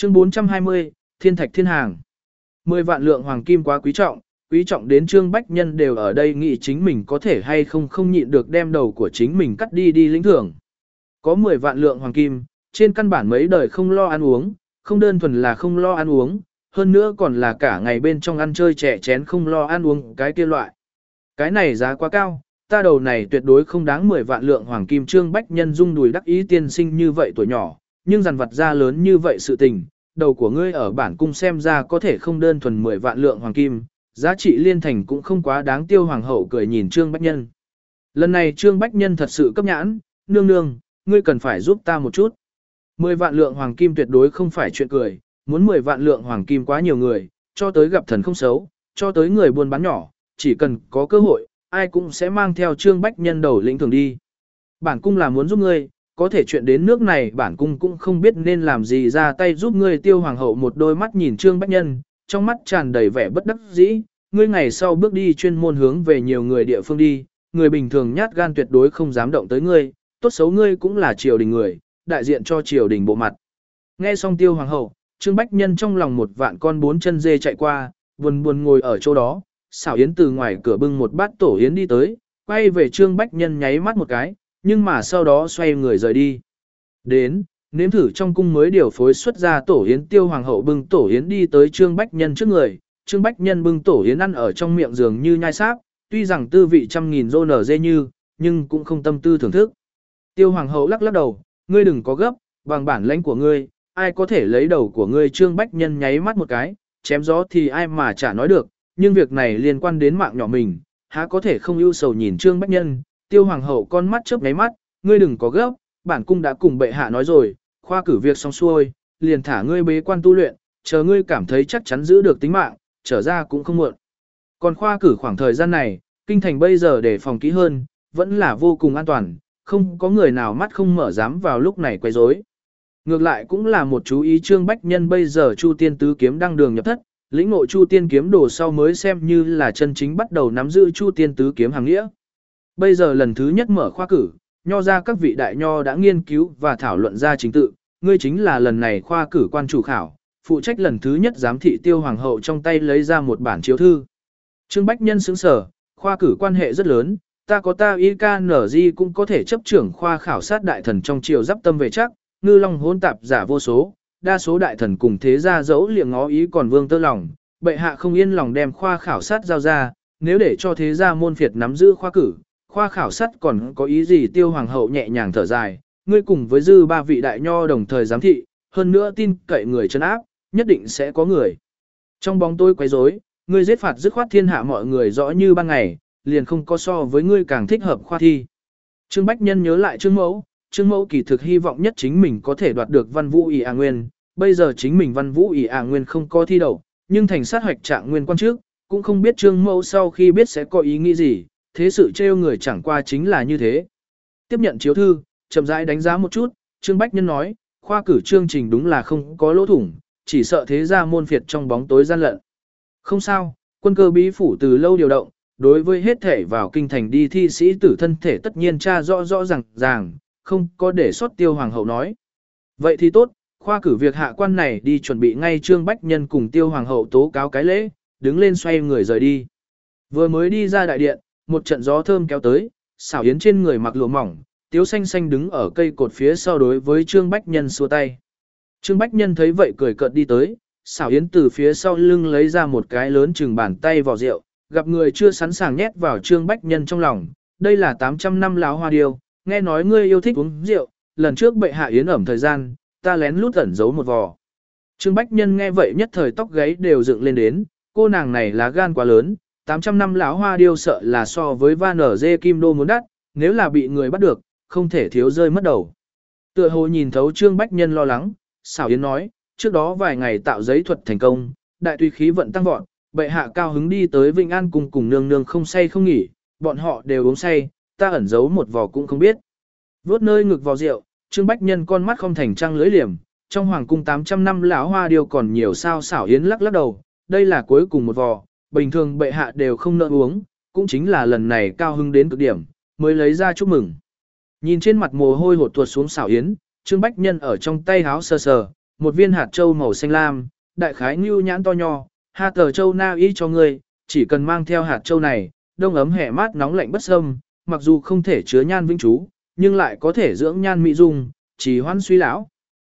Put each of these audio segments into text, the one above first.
Chương 420, Thiên thạch thiên hàng. 10 vạn lượng hoàng kim quá quý trọng đến Trương Bách Nhân đều ở đây nghĩ chính mình có thể hay không nhịn được đem đầu của chính mình cắt đi lĩnh thưởng. Có 10 vạn lượng hoàng kim, trên căn bản mấy đời không lo ăn uống, không đơn thuần là không lo ăn uống, hơn nữa còn là cả ngày bên trong ăn chơi trẻ chén không lo ăn uống cái kia loại. Cái này giá quá cao, ta đầu này tuyệt đối không đáng 10 vạn lượng hoàng kim. Trương Bách Nhân rung đùi đắc ý tiên sinh như vậy tuổi nhỏ, nhưng dằn vặt ra lớn như vậy sự tình, đầu của ngươi ở bản cung xem ra có thể không đơn thuần 10 vạn lượng hoàng kim, giá trị liên thành cũng không quá đáng. Tiêu hoàng hậu cười nhìn Trương Bách Nhân. Lần này Trương Bách Nhân thật sự cấp nhãn, nương nương, ngươi cần phải giúp ta một chút. 10 vạn lượng hoàng kim tuyệt đối không phải chuyện cười, muốn 10 vạn lượng hoàng kim quá nhiều người, cho tới gặp thần không xấu, cho tới người buôn bán nhỏ, chỉ cần có cơ hội, ai cũng sẽ mang theo Trương Bách Nhân đầu lĩnh thường đi. Bản cung là muốn giúp ngươi, có thể chuyện đến nước này bản cung cũng không biết nên làm gì ra tay giúp ngươi. Tiêu hoàng hậu một đôi mắt nhìn Trương Bách Nhân, trong mắt tràn đầy vẻ bất đắc dĩ, ngươi ngày sau bước đi chuyên môn hướng về nhiều người địa phương đi, người bình thường nhát gan tuyệt đối không dám động tới ngươi, tốt xấu ngươi cũng là triều đình người, đại diện cho triều đình bộ mặt. Nghe xong Tiêu hoàng hậu, Trương Bách Nhân trong lòng một vạn con bốn chân dê chạy qua, buồn buồn ngồi ở chỗ đó. Xảo Yến từ ngoài cửa bưng một bát tổ yến đi tới, quay về Trương Bách Nhân nháy mắt một cái, nhưng mà sau đó xoay người rời đi. Đến, nếm thử trong cung mới điều phối xuất ra tổ yến. Tiêu hoàng hậu bưng tổ yến đi tới Trương Bách Nhân trước người, Trương Bách Nhân bưng tổ yến ăn ở trong miệng dường như nhai sáp, tuy rằng tư vị trăm nghìn rô nở dê như, nhưng cũng không tâm tư thưởng thức. Tiêu hoàng hậu lắc lắc đầu, ngươi đừng có gấp, bằng bản lãnh của ngươi, ai có thể lấy đầu của ngươi. Trương Bách Nhân nháy mắt một cái, chém gió thì ai mà chả nói được, nhưng việc này liên quan đến mạng nhỏ mình, há có thể không ưu sầu nhìn Trương Bách Nhân. Tiêu hoàng hậu con mắt chớp nháy mắt, ngươi đừng có gấp, bản cung đã cùng bệ hạ nói rồi, khoa cử việc xong xuôi, liền thả ngươi bế quan tu luyện, chờ ngươi cảm thấy chắc chắn giữ được tính mạng, trở ra cũng không muộn. Còn khoa cử khoảng thời gian này, kinh thành bây giờ để phòng kỹ hơn, vẫn là vô cùng an toàn, không có người nào mắt không mở dám vào lúc này quấy rối. Ngược lại cũng là một chú ý. Trương Bách Nhân bây giờ Chu Tiên Tứ Kiếm đang đường nhập thất, lĩnh ngộ Chu Tiên Kiếm đồ sau mới xem như là chân chính bắt đầu nắm giữ Chu Tiên Tứ Kiếm hàng nghĩa. Bây giờ lần thứ nhất mở khoa cử, nho ra các vị đại nho đã nghiên cứu và thảo luận ra chính tự, ngươi chính là lần này khoa cử quan chủ khảo, phụ trách lần thứ nhất giám thị. Tiêu hoàng hậu trong tay lấy ra một bản chiếu thư. Trương Bách Nhân sững sờ, khoa cử quan hệ rất lớn, ta có ta IKNG cũng có thể chấp trưởng khoa khảo sát đại thần trong triều giáp tâm về chắc, ngư long hỗn tạp giả vô số, đa số đại thần cùng thế gia dẫu liệng ngó ý còn vương tơ lòng, bệ hạ không yên lòng đem khoa khảo sát giao ra, nếu để cho thế gia môn phiệt nắm giữ khoa cử, khoa khảo sát còn có ý gì? Tiêu hoàng hậu nhẹ nhàng thở dài, ngươi cùng với dư ba vị đại nho đồng thời giám thị, hơn nữa tin cậy người trấn áp, nhất định sẽ có người trong bóng tối quấy rối, ngươi giết phạt dứt khoát thiên hạ mọi người rõ như ban ngày, liền không có so với ngươi càng thích hợp khoa thi. Trương Bách Nhân nhớ lại Trương Mẫu kỳ thực hy vọng nhất chính mình có thể đoạt được Văn Vũ ỷ Ả Nguyên, bây giờ chính mình Văn Vũ ỷ Ả Nguyên không có thi đậu, nhưng thành sát hoạch trạng nguyên quan trước, cũng không biết Trương Mẫu sau khi biết sẽ có ý nghĩ gì, thế sự trêu người chẳng qua chính là như thế. Tiếp nhận chiếu thư, chậm rãi đánh giá một chút, Trương Bách Nhân nói, khoa cử chương trình đúng là không có lỗ thủng, chỉ sợ thế gia môn phiệt trong bóng tối gian lận. Không sao, quân cơ bí phủ từ lâu điều động, đối với hết thể vào kinh thành đi thi sĩ tử thân thể tất nhiên tra rõ ràng, không có để sót. Tiêu hoàng hậu nói. Vậy thì tốt, khoa cử việc hạ quan này đi chuẩn bị ngay. Trương Bách Nhân cùng Tiêu hoàng hậu tố cáo cái lễ, đứng lên xoay người rời đi. Vừa mới đi ra đại điện, một trận gió thơm kéo tới, Xảo Yến trên người mặc lụa mỏng, Tiếu xanh xanh đứng ở cây cột phía sau đối với Trương Bách Nhân xua tay. Trương Bách Nhân thấy vậy cười cợt đi tới, Xảo Yến từ phía sau lưng lấy ra một cái lớn chừng bàn tay vỏ rượu, gặp người chưa sẵn sàng nhét vào Trương Bách Nhân trong lòng. Đây là 800 năm láo hoa điêu, nghe nói ngươi yêu thích uống rượu, lần trước bệ hạ yến ẩm thời gian, ta lén lút ẩn giấu một vò. Trương Bách Nhân nghe vậy nhất thời tóc gáy đều dựng lên đến, cô nàng này lá gan quá lớn, 800 năm láo hoa điêu sợ là so với Van ở dê kim đô muốn đắt, nếu là bị người bắt được, không thể thiếu rơi mất đầu. Tựa hồ nhìn thấu Trương Bách Nhân lo lắng, Xảo Yến nói, trước đó vài ngày tạo giấy thuật thành công, đại tùy khí vận tăng vọt, bệ hạ cao hứng đi tới Vĩnh An cung cùng nương nương không say không nghỉ, bọn họ đều uống say, ta ẩn giấu một vò cũng không biết. Vuốt nơi ngực vò rượu, Trương Bách Nhân con mắt không thành trăng lưỡi liềm, trong hoàng cung 800 năm lão hoa điêu còn nhiều sao. Xảo Yến lắc lắc đầu, đây là cuối cùng một vò, bình thường bệ hạ đều không nỡ uống, cũng chính là lần này cao hứng đến cực điểm, mới lấy ra chúc mừng. Nhìn trên mặt mồ hôi hột tuột xuống Xảo Yến, Trương Bách Nhân ở trong tay háo sờ sờ, một viên hạt châu màu xanh lam, đại khái ngưu nhãn to nho, hạt tờ châu na y cho ngươi, chỉ cần mang theo hạt châu này, đông ấm hè mát nóng lạnh bất xâm, mặc dù không thể chứa nhan vĩnh trú, nhưng lại có thể dưỡng nhan mỹ dung, trì hoãn suy lão.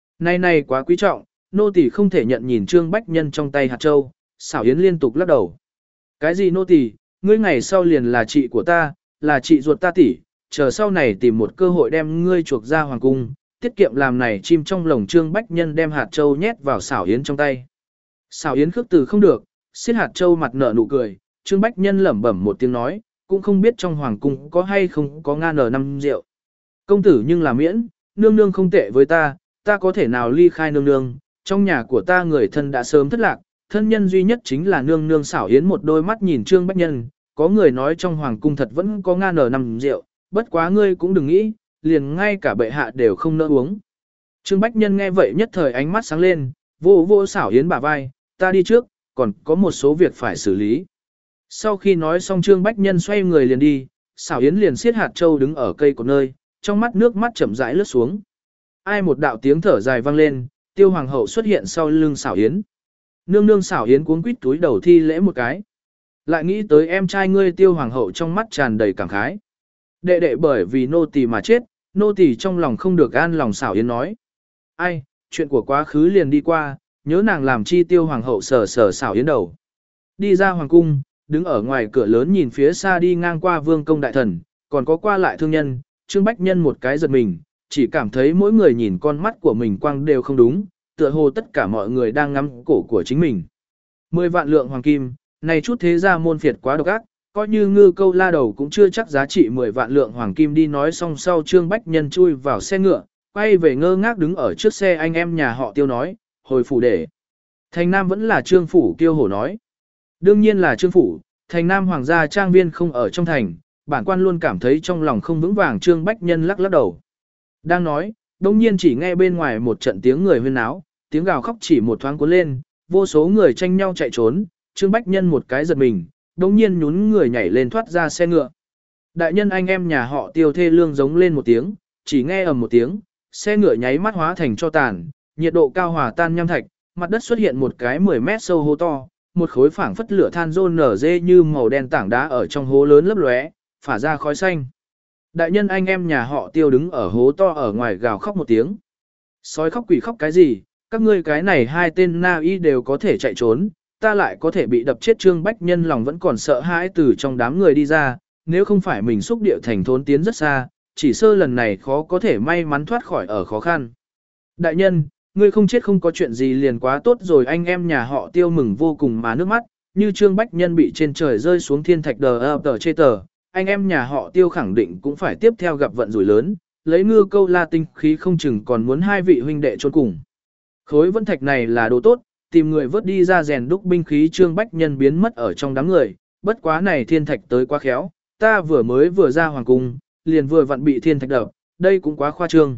Này quá quý trọng, nô tỳ không thể nhận nhìn Trương Bách Nhân trong tay hạt châu, xảo yến liên tục lắc đầu. Cái gì nô tỳ, ngươi ngày sau liền là chị của ta, là chị ruột ta tỷ, chờ sau này tìm một cơ hội đem ngươi chuộc ra hoàng cung, tiết kiệm làm này chim trong lồng. Trương Bách Nhân đem hạt châu nhét vào xảo yến trong tay. Xảo yến khước từ không được, xiết hạt châu mặt nở nụ cười, Trương Bách Nhân lẩm bẩm một tiếng nói, cũng không biết trong hoàng cung có hay không có N5 rượu. Công tử nhưng là miễn, nương nương không tệ với ta có thể nào ly khai nương nương, trong nhà của ta người thân đã sớm thất lạc, thân nhân duy nhất chính là nương nương. xảo yến một đôi mắt nhìn Trương Bách Nhân, có người nói trong hoàng cung thật vẫn có N5 rượu, bất quá ngươi cũng đừng nghĩ, liền ngay cả bệ hạ đều không nỡ uống. Trương Bách Nhân nghe vậy nhất thời ánh mắt sáng lên, vô xảo yến bả vai, ta đi trước, còn có một số việc phải xử lý. Sau khi nói xong Trương Bách Nhân xoay người liền đi, xảo yến liền siết hạt châu đứng ở cây của nơi, trong mắt nước mắt chậm rãi lướt xuống. Ai một đạo tiếng thở dài vang lên, Tiêu hoàng hậu xuất hiện sau lưng xảo yến. Nương nương. Xảo yến cuống quýt túi đầu thi lễ một cái. Lại nghĩ tới em trai ngươi Tiêu hoàng hậu trong mắt tràn đầy cảm khái. Đệ đệ bởi vì nô tỳ mà chết, nô tỳ trong lòng không được an lòng. Xảo yến nói. Ai, chuyện của quá khứ liền đi qua, nhớ nàng làm chi. Tiêu hoàng hậu sờ xảo yến đầu. Đi ra hoàng cung, đứng ở ngoài cửa lớn nhìn phía xa đi ngang qua vương công đại thần, còn có qua lại thương nhân. Trương Bách Nhân một cái giật mình, chỉ cảm thấy mỗi người nhìn con mắt của mình quang đều không đúng, tựa hồ tất cả mọi người đang ngắm cổ của chính mình. 10 vạn lượng hoàng kim, này chút thế gia môn phiệt quá độc ác, coi như Ngư Câu La đầu cũng chưa chắc giá trị 10 vạn lượng hoàng kim. Đi nói xong sau Trương Bách Nhân chui vào xe ngựa, quay về ngơ ngác đứng ở trước xe. Anh em nhà họ Tiêu nói, hồi phủ để. Thành Nam vẫn là Trương phủ. Kiêu hổ nói. Đương nhiên là Trương phủ, Thành Nam hoàng gia trang viên không ở trong thành, bản quan luôn cảm thấy trong lòng không vững vàng. Trương Bách Nhân lắc đầu. Đang nói, đông nhiên chỉ nghe bên ngoài một trận tiếng người huyên náo, tiếng gào khóc chỉ một thoáng cuốn lên, vô số người tranh nhau chạy trốn. Trương Bách Nhân một cái giật mình, đông nhiên nhún người nhảy lên thoát ra xe ngựa. Đại nhân anh em nhà họ Tiêu thê lương giống lên một tiếng, chỉ nghe ầm một tiếng, xe ngựa nháy mắt hóa thành cho tàn, nhiệt độ cao hòa tan nham thạch, mặt đất xuất hiện một cái 10 mét sâu hố to, một khối phảng phất lửa than rôn nở dê như màu đen tảng đá ở trong hố lớn lấp lóe, phả ra khói xanh. Đại nhân anh em nhà họ Tiêu đứng ở hố to ở ngoài gào khóc một tiếng. Sói khóc quỷ khóc cái gì, các ngươi cái này hai tên na y đều có thể chạy trốn, ta lại có thể bị đập chết. Trương Bách Nhân lòng vẫn còn sợ hãi từ trong đám người đi ra, nếu không phải mình xúc địa thành thốn tiến rất xa, chỉ sơ lần này khó có thể may mắn thoát khỏi ở khó khăn. Đại nhân, ngươi không chết không có chuyện gì liền quá tốt rồi. Anh em nhà họ Tiêu mừng vô cùng mà nước mắt, như Trương Bách Nhân bị trên trời rơi xuống thiên thạch đờ chê tờ. Anh em nhà họ Tiêu khẳng định cũng phải tiếp theo gặp vận rủi lớn, lấy Ngư Câu La tinh khí không chừng còn muốn hai vị huynh đệ chôn cùng. Khối vân thạch này là đồ tốt, tìm người vớt đi ra rèn đúc binh khí. Trương Bách Nhân biến mất ở trong đám người, bất quá này thiên thạch tới quá khéo, ta vừa ra hoàng cung, liền vừa vặn bị thiên thạch đập, đây cũng quá khoa trương.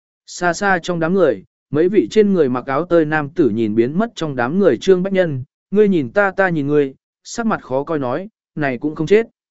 Xa xa trong đám người, mấy vị trên người mặc áo tơi nam tử nhìn biến mất trong đám người Trương Bách Nhân, ngươi nhìn ta nhìn ngươi, sắc mặt khó coi nói, này cũng không chết.